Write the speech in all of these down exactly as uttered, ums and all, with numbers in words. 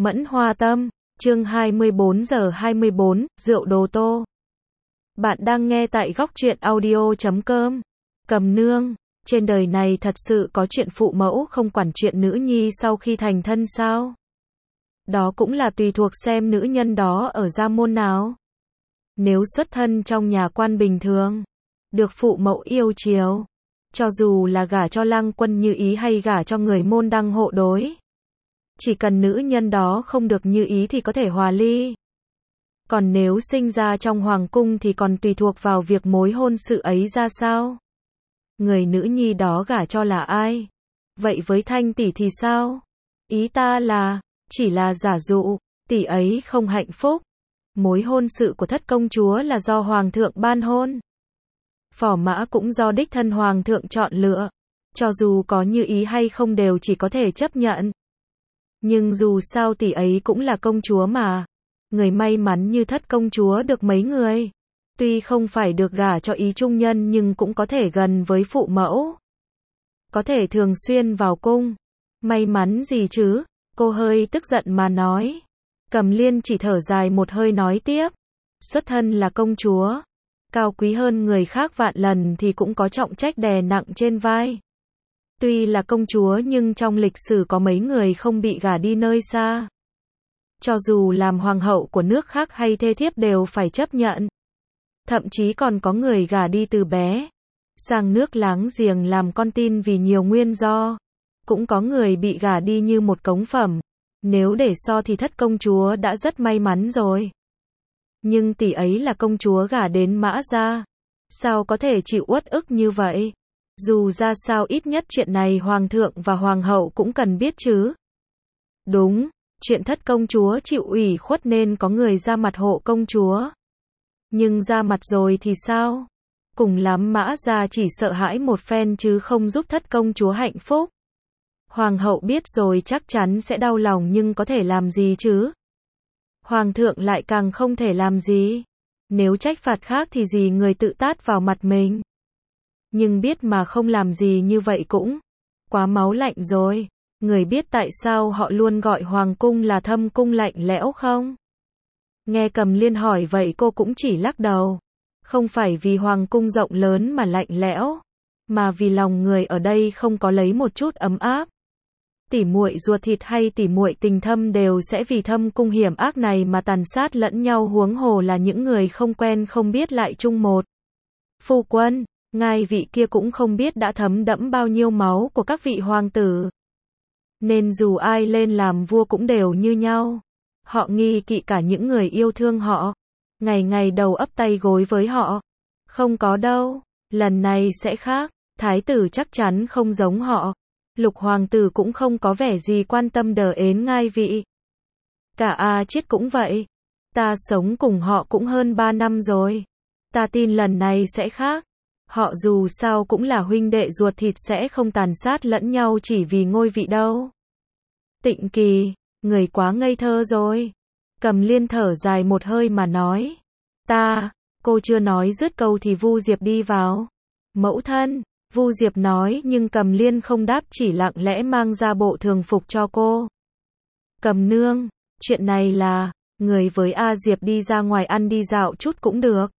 Mẫn Hoa Tâm, chương hai mươi bốn giờ hai mươi bốn, rượu đồ tô. Bạn đang nghe tại góc truyện audio chấm com. Cầm nương, trên đời này thật sự có chuyện phụ mẫu không quản chuyện nữ nhi sau khi thành thân sao? Đó cũng là tùy thuộc xem nữ nhân đó ở gia môn nào. Nếu xuất thân trong nhà quan bình thường, được phụ mẫu yêu chiều, cho dù là gả cho lang quân như ý hay gả cho người môn đăng hộ đối, chỉ cần nữ nhân đó không được như ý thì có thể hòa ly. Còn nếu sinh ra trong hoàng cung thì còn tùy thuộc vào việc mối hôn sự ấy ra sao. Người nữ nhi đó gả cho là ai? Vậy với Thanh tỷ thì sao? Ý ta là, chỉ là giả dụ, tỷ ấy không hạnh phúc. Mối hôn sự của thất công chúa là do hoàng thượng ban hôn. Phò mã cũng do đích thân hoàng thượng chọn lựa. Cho dù có như ý hay không đều chỉ có thể chấp nhận. Nhưng dù sao tỷ ấy cũng là công chúa mà. Người may mắn như thất công chúa được mấy người. Tuy không phải được gả cho ý trung nhân nhưng cũng có thể gần với phụ mẫu. Có thể thường xuyên vào cung. May mắn gì chứ? Cô hơi tức giận mà nói. Cầm Liên chỉ thở dài một hơi nói tiếp. Xuất thân là công chúa. Cao quý hơn người khác vạn lần thì cũng có trọng trách đè nặng trên vai. Tuy là công chúa nhưng trong lịch sử có mấy người không bị gả đi nơi xa. Cho dù làm hoàng hậu của nước khác hay thê thiếp đều phải chấp nhận. Thậm chí còn có người gả đi từ bé sang nước láng giềng làm con tin vì nhiều nguyên do. Cũng có người bị gả đi như một cống phẩm. Nếu để so thì thất công chúa đã rất may mắn rồi. Nhưng tỷ ấy là công chúa gả đến Mã gia. Sao có thể chịu uất ức như vậy? Dù ra sao ít nhất chuyện này hoàng thượng và hoàng hậu cũng cần biết chứ. Đúng, chuyện thất công chúa chịu ủy khuất nên có người ra mặt hộ công chúa. Nhưng ra mặt rồi thì sao? Cùng lắm Mã gia chỉ sợ hãi một phen chứ không giúp thất công chúa hạnh phúc. Hoàng hậu biết rồi chắc chắn sẽ đau lòng nhưng có thể làm gì chứ? Hoàng thượng lại càng không thể làm gì. Nếu trách phạt khác thì gì người tự tát vào mặt mình. Nhưng biết mà không làm gì như vậy cũng quá máu lạnh rồi. Người biết tại sao họ luôn gọi hoàng cung là thâm cung lạnh lẽo không? Nghe Cầm Liên hỏi vậy cô cũng chỉ lắc đầu. Không phải vì hoàng cung rộng lớn mà lạnh lẽo, mà vì lòng người ở đây không có lấy một chút ấm áp. Tỉ muội ruột thịt hay tỉ muội tình thâm đều sẽ vì thâm cung hiểm ác này mà tàn sát lẫn nhau, huống hồ là những người không quen không biết lại chung một phu quân. Ngai vị kia cũng không biết đã thấm đẫm bao nhiêu máu của các vị hoàng tử. Nên dù ai lên làm vua cũng đều như nhau. Họ nghi kỵ cả những người yêu thương họ. Ngày ngày đầu ấp tay gối với họ. Không có đâu. Lần này sẽ khác. Thái tử chắc chắn không giống họ. Lục hoàng tử cũng không có vẻ gì quan tâm đờ ến ngai vị. Cả A Chiết cũng vậy. Ta sống cùng họ cũng hơn ba năm rồi. Ta tin lần này sẽ khác. Họ dù sao cũng là huynh đệ ruột thịt sẽ không tàn sát lẫn nhau chỉ vì ngôi vị đâu. Tịnh Kỳ, người quá ngây thơ rồi. Cầm Liên thở dài một hơi mà nói. Ta, cô chưa nói dứt câu thì Vu Diệp đi vào. Mẫu thân, Vu Diệp nói nhưng Cầm Liên không đáp chỉ lặng lẽ mang ra bộ thường phục cho cô. Cầm nương, chuyện này là, người với A Diệp đi ra ngoài ăn đi dạo chút cũng được.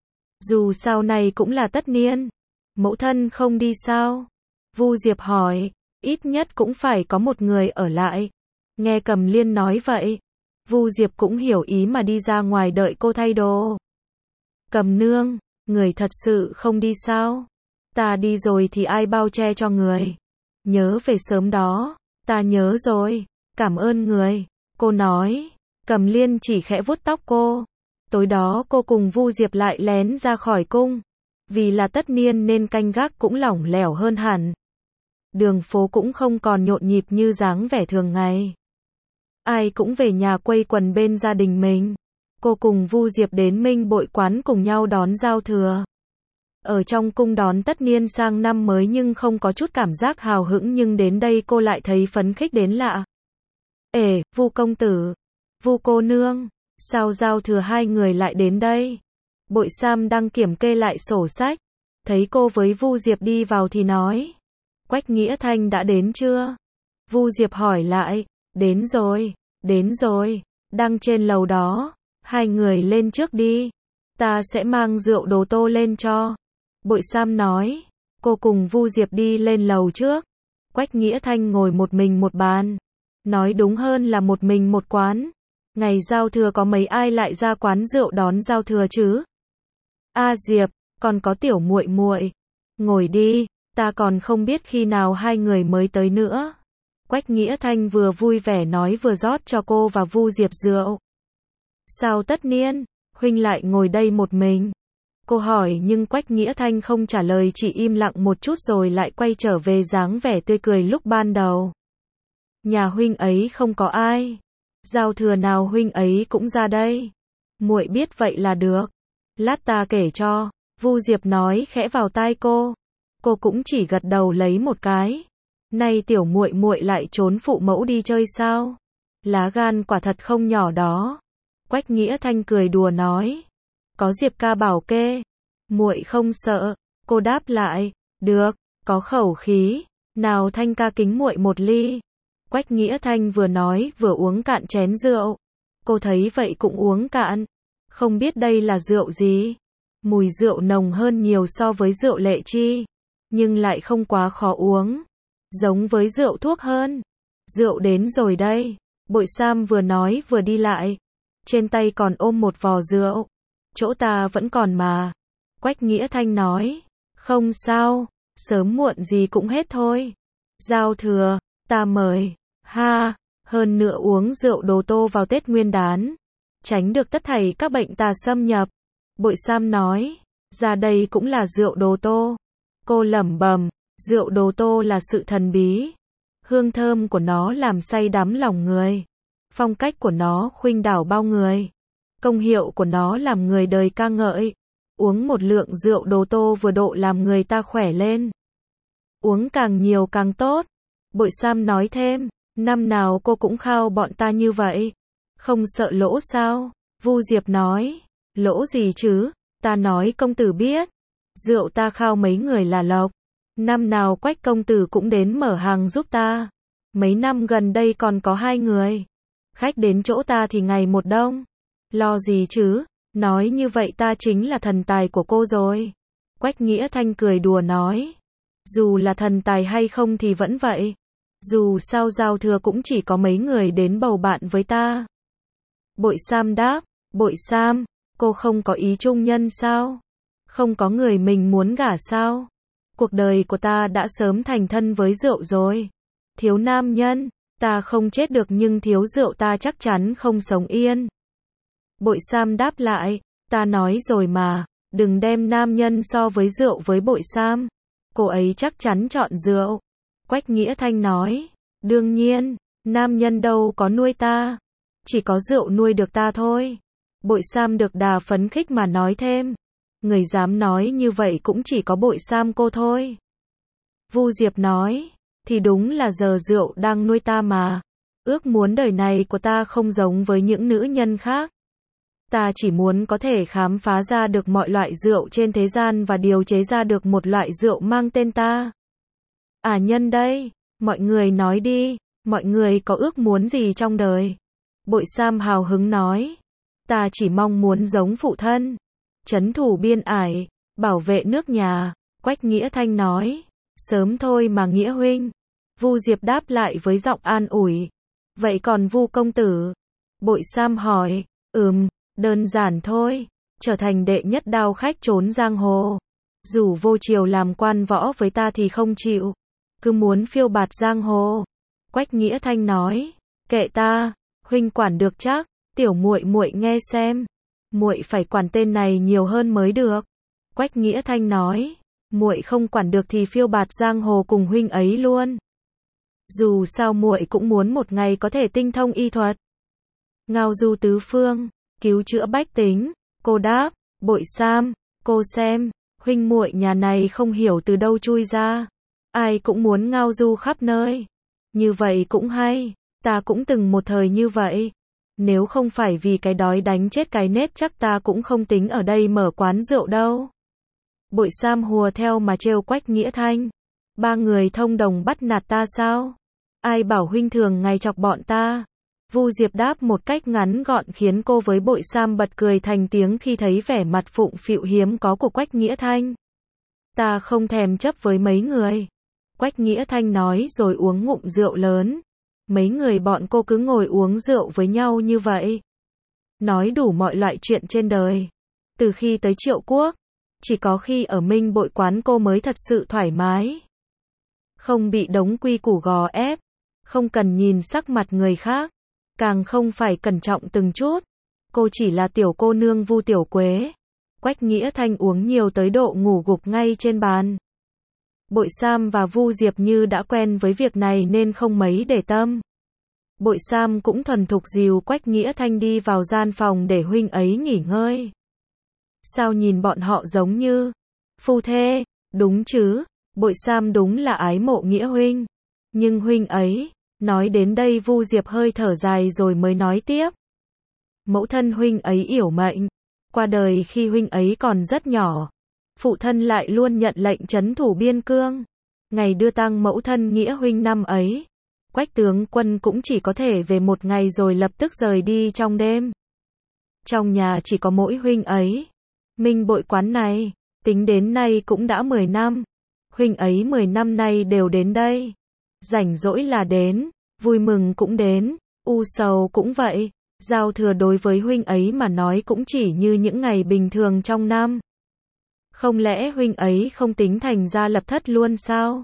Dù sau này cũng là tất niên. Mẫu thân không đi sao? Vu Diệp hỏi. Ít nhất cũng phải có một người ở lại. Nghe Cầm Liên nói vậy, Vu Diệp cũng hiểu ý mà đi ra ngoài đợi cô thay đồ. Cầm nương, người thật sự không đi sao? Ta đi rồi thì ai bao che cho người? Nhớ về sớm đó. Ta nhớ rồi. Cảm ơn người. Cô nói. Cầm Liên chỉ khẽ vuốt tóc cô. Tối đó cô cùng Vu Diệp lại lén ra khỏi cung. Vì là tất niên nên canh gác cũng lỏng lẻo hơn hẳn. Đường phố cũng không còn nhộn nhịp như dáng vẻ thường ngày. Ai cũng về nhà quây quần bên gia đình mình. Cô cùng Vu Diệp đến Minh Bội quán cùng nhau đón giao thừa. Ở trong cung đón tất niên sang năm mới nhưng không có chút cảm giác hào hứng, nhưng đến đây cô lại thấy phấn khích đến lạ. Ể, Vu công tử, Vu cô nương, sao giao thừa hai người lại đến đây? Bội Sam đang kiểm kê lại sổ sách. Thấy cô với Vu Diệp đi vào thì nói. Quách Nghĩa Thanh đã đến chưa? Vu Diệp hỏi lại. Đến rồi. Đến rồi, đang trên lầu đó, hai người lên trước đi, ta sẽ mang rượu đồ tô lên cho. Bội Sam nói, cô cùng Vu Diệp đi lên lầu trước. Quách Nghĩa Thanh ngồi một mình một bàn. Nói đúng hơn là một mình một quán. Ngày giao thừa có mấy ai lại ra quán rượu đón giao thừa chứ? A Diệp, còn có tiểu muội muội. Ngồi đi, ta còn không biết khi nào hai người mới tới nữa. Quách Nghĩa Thanh vừa vui vẻ nói vừa rót cho cô và Vu Diệp rượu. Sao tất niên, huynh lại ngồi đây một mình? Cô hỏi nhưng Quách Nghĩa Thanh không trả lời, chỉ im lặng một chút rồi lại quay trở về dáng vẻ tươi cười lúc ban đầu. Nhà huynh ấy không có ai. Giao thừa nào huynh ấy cũng ra đây. Muội biết vậy là được. Lát ta kể cho. Vu Diệp nói khẽ vào tai cô. Cô cũng chỉ gật đầu lấy một cái. Nay tiểu muội muội lại trốn phụ mẫu đi chơi sao? Lá gan quả thật không nhỏ đó. Quách Nghĩa Thanh cười đùa nói. Có Diệp ca bảo kê. Muội không sợ. Cô đáp lại. Được, có khẩu khí. Nào Thanh ca kính muội một ly. Quách Nghĩa Thanh vừa nói vừa uống cạn chén rượu. Cô thấy vậy cũng uống cạn. Không biết đây là rượu gì. Mùi rượu nồng hơn nhiều so với rượu Lệ Chi. Nhưng lại không quá khó uống. Giống với rượu thuốc hơn. Rượu đến rồi đây. Bội Sam vừa nói vừa đi lại. Trên tay còn ôm một vò rượu. Chỗ ta vẫn còn mà. Quách Nghĩa Thanh nói. Không sao, sớm muộn gì cũng hết thôi. Giao thừa, ta mời. Ha, hơn nữa uống rượu đồ tô vào Tết Nguyên đán. Tránh được tất thảy các bệnh tà xâm nhập. Bội Sam nói. Ra đây cũng là rượu đồ tô. Cô lẩm bẩm. Rượu đồ tô là sự thần bí. Hương thơm của nó làm say đắm lòng người. Phong cách của nó khuynh đảo bao người. Công hiệu của nó làm người đời ca ngợi. Uống một lượng rượu đồ tô vừa độ làm người ta khỏe lên. Uống càng nhiều càng tốt. Bội Sam nói thêm. Năm nào cô cũng khao bọn ta như vậy. Không sợ lỗ sao? Vu Diệp nói. Lỗ gì chứ? Ta nói công tử biết. Rượu ta khao mấy người là lộc. Năm nào Quách công tử cũng đến mở hàng giúp ta. Mấy năm gần đây còn có hai người. Khách đến chỗ ta thì ngày một đông. Lo gì chứ? Nói như vậy ta chính là thần tài của cô rồi. Quách Nghĩa Thanh cười đùa nói. Dù là thần tài hay không thì vẫn vậy. Dù sao giao thừa cũng chỉ có mấy người đến bầu bạn với ta. Bội Sam đáp. Bội Sam, cô không có ý trung nhân sao? Không có người mình muốn gả sao? Cuộc đời của ta đã sớm thành thân với rượu rồi. Thiếu nam nhân, ta không chết được nhưng thiếu rượu ta chắc chắn không sống yên. Bội Sam đáp lại, ta nói rồi mà, đừng đem nam nhân so với rượu với Bội Sam. Cô ấy chắc chắn chọn rượu. Quách Nghĩa Thanh nói, đương nhiên, nam nhân đâu có nuôi ta. Chỉ có rượu nuôi được ta thôi. Bội Sam được đà phấn khích mà nói thêm. Người dám nói như vậy cũng chỉ có Bội Sam cô thôi. Vu Diệp nói, thì đúng là giờ rượu đang nuôi ta mà. Ước muốn đời này của ta không giống với những nữ nhân khác. Ta chỉ muốn có thể khám phá ra được mọi loại rượu trên thế gian và điều chế ra được một loại rượu mang tên ta. À nhân đây, mọi người nói đi, mọi người có ước muốn gì trong đời? Bội Sam hào hứng nói, ta chỉ mong muốn giống phụ thân, trấn thủ biên ải, bảo vệ nước nhà. Quách Nghĩa Thanh nói, sớm thôi mà Nghĩa huynh. Vu Diệp đáp lại với giọng an ủi, vậy còn Vu công tử? Bội Sam hỏi, ừm, đơn giản thôi, trở thành đệ nhất đao khách trốn giang hồ. Dù vô triều làm quan võ với ta thì không chịu, cứ muốn phiêu bạt giang hồ. Quách Nghĩa Thanh nói, kệ ta, huynh quản được chắc. Tiểu muội muội nghe xem, muội phải quản tên này nhiều hơn mới được. Quách Nghĩa Thanh nói, muội không quản được thì phiêu bạt giang hồ cùng huynh ấy luôn. Dù sao muội cũng muốn một ngày có thể tinh thông y thuật, ngao du tứ phương, cứu chữa bách tính. Cô đáp, Bội Sam, cô xem, huynh muội nhà này không hiểu từ đâu chui ra, ai cũng muốn ngao du khắp nơi. Như vậy cũng hay, ta cũng từng một thời như vậy. Nếu không phải vì cái đói đánh chết cái nết chắc ta cũng không tính ở đây mở quán rượu đâu. Bội Sam hùa theo mà trêu Quách Nghĩa Thanh. Ba người thông đồng bắt nạt ta sao? Ai bảo huynh thường ngày chọc bọn ta? Vu Diệp đáp một cách ngắn gọn khiến cô với Bội Sam bật cười thành tiếng khi thấy vẻ mặt phụng phịu hiếm có của Quách Nghĩa Thanh. Ta không thèm chấp với mấy người. Quách Nghĩa Thanh nói rồi uống ngụm rượu lớn. Mấy người bọn cô cứ ngồi uống rượu với nhau như vậy. Nói đủ mọi loại chuyện trên đời. Từ khi tới Triệu Quốc, chỉ có khi ở Minh Bội quán cô mới thật sự thoải mái. Không bị đống quy củ gò ép. Không cần nhìn sắc mặt người khác. Càng không phải cẩn trọng từng chút. Cô chỉ là tiểu cô nương Vu Tiểu Quế. Quách Nghĩa Thanh uống nhiều tới độ ngủ gục ngay trên bàn. Bội Sam và Vu Diệp như đã quen với việc này nên không mấy để tâm. Bội Sam cũng thuần thục dìu Quách Nghĩa Thanh đi vào gian phòng để huynh ấy nghỉ ngơi. Sao nhìn bọn họ giống như phu thê, đúng chứ? Bội Sam đúng là ái mộ Nghĩa huynh. Nhưng huynh ấy, nói đến đây Vu Diệp hơi thở dài rồi mới nói tiếp. Mẫu thân huynh ấy yểu mệnh, qua đời khi huynh ấy còn rất nhỏ. Phụ thân lại luôn nhận lệnh trấn thủ biên cương. Ngày đưa tang mẫu thân Nghĩa huynh năm ấy, Quách tướng quân cũng chỉ có thể về một ngày rồi lập tức rời đi trong đêm. Trong nhà chỉ có mỗi huynh ấy. Minh Bội quán này, tính đến nay cũng đã mười năm. Huynh ấy mười năm nay đều đến đây. Rảnh rỗi là đến, vui mừng cũng đến, u sầu cũng vậy. Giao thừa đối với huynh ấy mà nói cũng chỉ như những ngày bình thường trong năm. Không lẽ huynh ấy không tính thành gia lập thất luôn sao?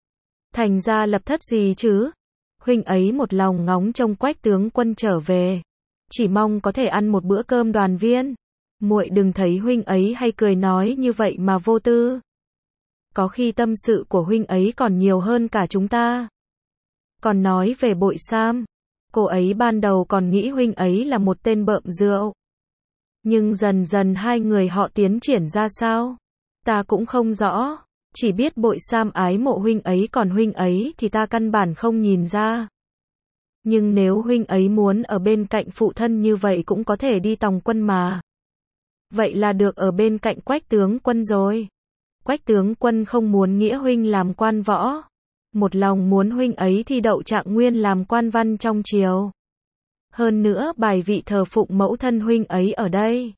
Thành gia lập thất gì chứ? Huynh ấy một lòng ngóng trông Quách tướng quân trở về, chỉ mong có thể ăn một bữa cơm đoàn viên. Muội đừng thấy huynh ấy hay cười nói như vậy mà vô tư. Có khi tâm sự của huynh ấy còn nhiều hơn cả chúng ta. Còn nói về Bội Sam, cô ấy ban đầu còn nghĩ huynh ấy là một tên bợm rượu. Nhưng dần dần hai người họ tiến triển ra sao? Ta cũng không rõ, chỉ biết Bội Sam ái mộ huynh ấy còn huynh ấy thì ta căn bản không nhìn ra. Nhưng nếu huynh ấy muốn ở bên cạnh phụ thân như vậy cũng có thể đi tòng quân mà. Vậy là được ở bên cạnh Quách tướng quân rồi. Quách tướng quân không muốn Nghĩa huynh làm quan võ, một lòng muốn huynh ấy thi đậu trạng nguyên làm quan văn trong triều. Hơn nữa bài vị thờ phụng mẫu thân huynh ấy ở đây.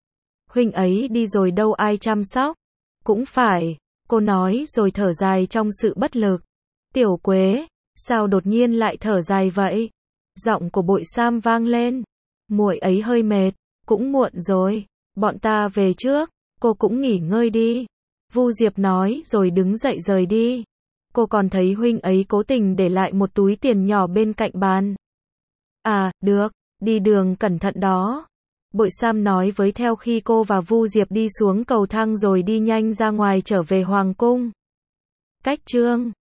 Huynh ấy đi rồi đâu ai chăm sóc? Cũng phải, cô nói rồi thở dài trong sự bất lực. Tiểu Quế, sao đột nhiên lại thở dài vậy? Giọng của Bội Sam vang lên. Muội ấy hơi mệt, cũng muộn rồi, bọn ta về trước, cô cũng nghỉ ngơi đi. Vu Diệp nói rồi đứng dậy rời đi. Cô còn thấy huynh ấy cố tình để lại một túi tiền nhỏ bên cạnh bàn. À, được, đi đường cẩn thận đó. Bội Sam nói với theo khi cô và Vu Diệp đi xuống cầu thang rồi đi nhanh ra ngoài trở về hoàng cung. Cách chương